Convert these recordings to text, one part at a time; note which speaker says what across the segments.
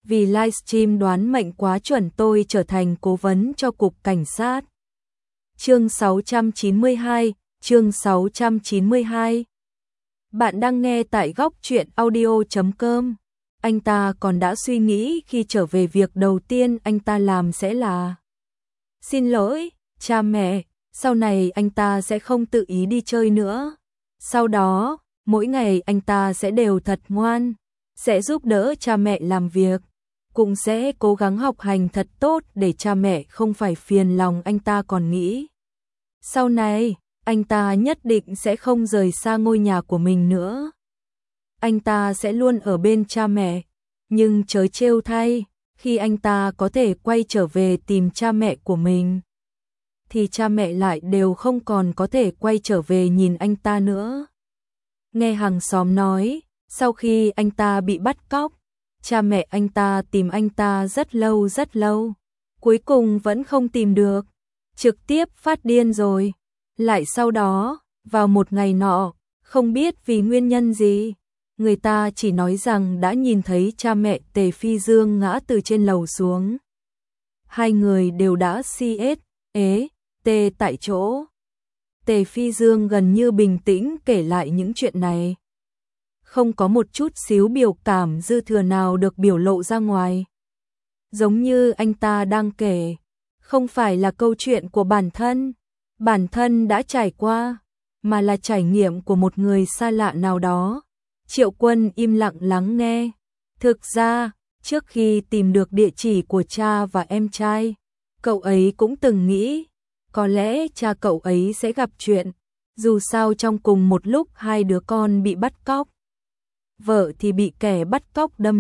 Speaker 1: vì livestream đoán mệnh quá chuẩn tôi trở thành cố vấn cho cục cảnh sát. Chương 692, chương 692. Bạn đang nghe tại góc truyện audio.com. Anh ta còn đã suy nghĩ khi trở về việc đầu tiên anh ta làm sẽ là xin lỗi, cha mẹ, sau này anh ta sẽ không tự ý đi chơi nữa. Sau đó, mỗi ngày anh ta sẽ đều thật ngoan, sẽ giúp đỡ cha mẹ làm việc, cũng sẽ cố gắng học hành thật tốt để cha mẹ không phải phiền lòng anh ta còn nghĩ. Sau này, anh ta nhất định sẽ không rời xa ngôi nhà của mình nữa. Anh ta sẽ luôn ở bên cha mẹ, nhưng trớ trêu thay, khi anh ta có thể quay trở về tìm cha mẹ của mình, thì cha mẹ lại đều không còn có thể quay trở về nhìn anh ta nữa. Nghe hàng xóm nói, sau khi anh ta bị bắt cóc, cha mẹ anh ta tìm anh ta rất lâu, cuối cùng vẫn không tìm được, trực tiếp phát điên rồi. Lại sau đó, vào một ngày nọ, không biết vì nguyên nhân gì, người ta chỉ nói rằng đã nhìn thấy cha mẹ Tề Phi Dương ngã từ trên lầu xuống. Hai người đều đã tê tại chỗ. Tề Phi Dương gần như bình tĩnh kể lại những chuyện này. Không có một chút xíu biểu cảm dư thừa nào được biểu lộ ra ngoài. Giống như anh ta đang kể, không phải là câu chuyện của bản thân đã trải qua, mà là trải nghiệm của một người xa lạ nào đó. Triệu Quân im lặng lắng nghe. Thực ra, trước khi tìm được địa chỉ của cha và em trai, cậu ấy cũng từng nghĩ, có lẽ cha cậu ấy sẽ gặp chuyện, dù sao trong cùng một lúc hai đứa con bị bắt cóc. Vợ thì bị kẻ bắt cóc đâm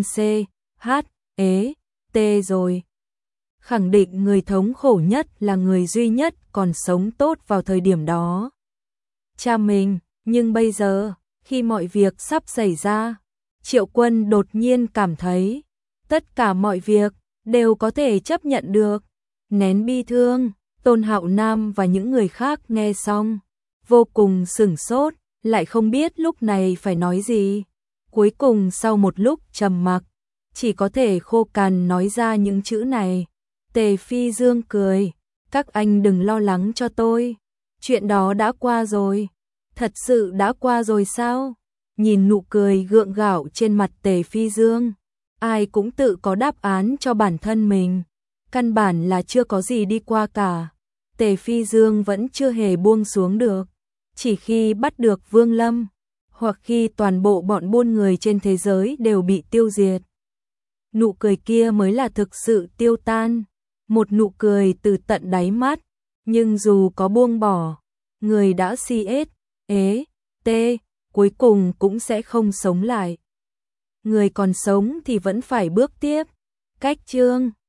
Speaker 1: rồi. Khẳng định người thống khổ nhất là người duy nhất còn sống tốt vào thời điểm đó, cha mình. Nhưng bây giờ, khi mọi việc sắp xảy ra, Triệu Quân đột nhiên cảm thấy tất cả mọi việc đều có thể chấp nhận được. Nén bi thương, Tôn Hạo Nam và những người khác nghe xong, vô cùng sửng sốt, lại không biết lúc này phải nói gì. Cuối cùng sau một lúc trầm mặc, chỉ có thể khô cằn nói ra những chữ này. Tề Phi Dương cười, các anh đừng lo lắng cho tôi, chuyện đó đã qua rồi. Thật sự đã qua rồi sao? Nhìn nụ cười gượng gạo trên mặt Tề Phi Dương, ai cũng tự có đáp án cho bản thân mình. Căn bản là chưa có gì đi qua cả. Tề Phi Dương vẫn chưa hề buông xuống được. Chỉ khi bắt được Vương Lâm, hoặc khi toàn bộ bọn buôn người trên thế giới đều bị tiêu diệt, nụ cười kia mới là thực sự tiêu tan. Một nụ cười từ tận đáy mắt. Nhưng dù có buông bỏ, người đã cuối cùng cũng sẽ không sống lại. Người còn sống thì vẫn phải bước tiếp. Cách chương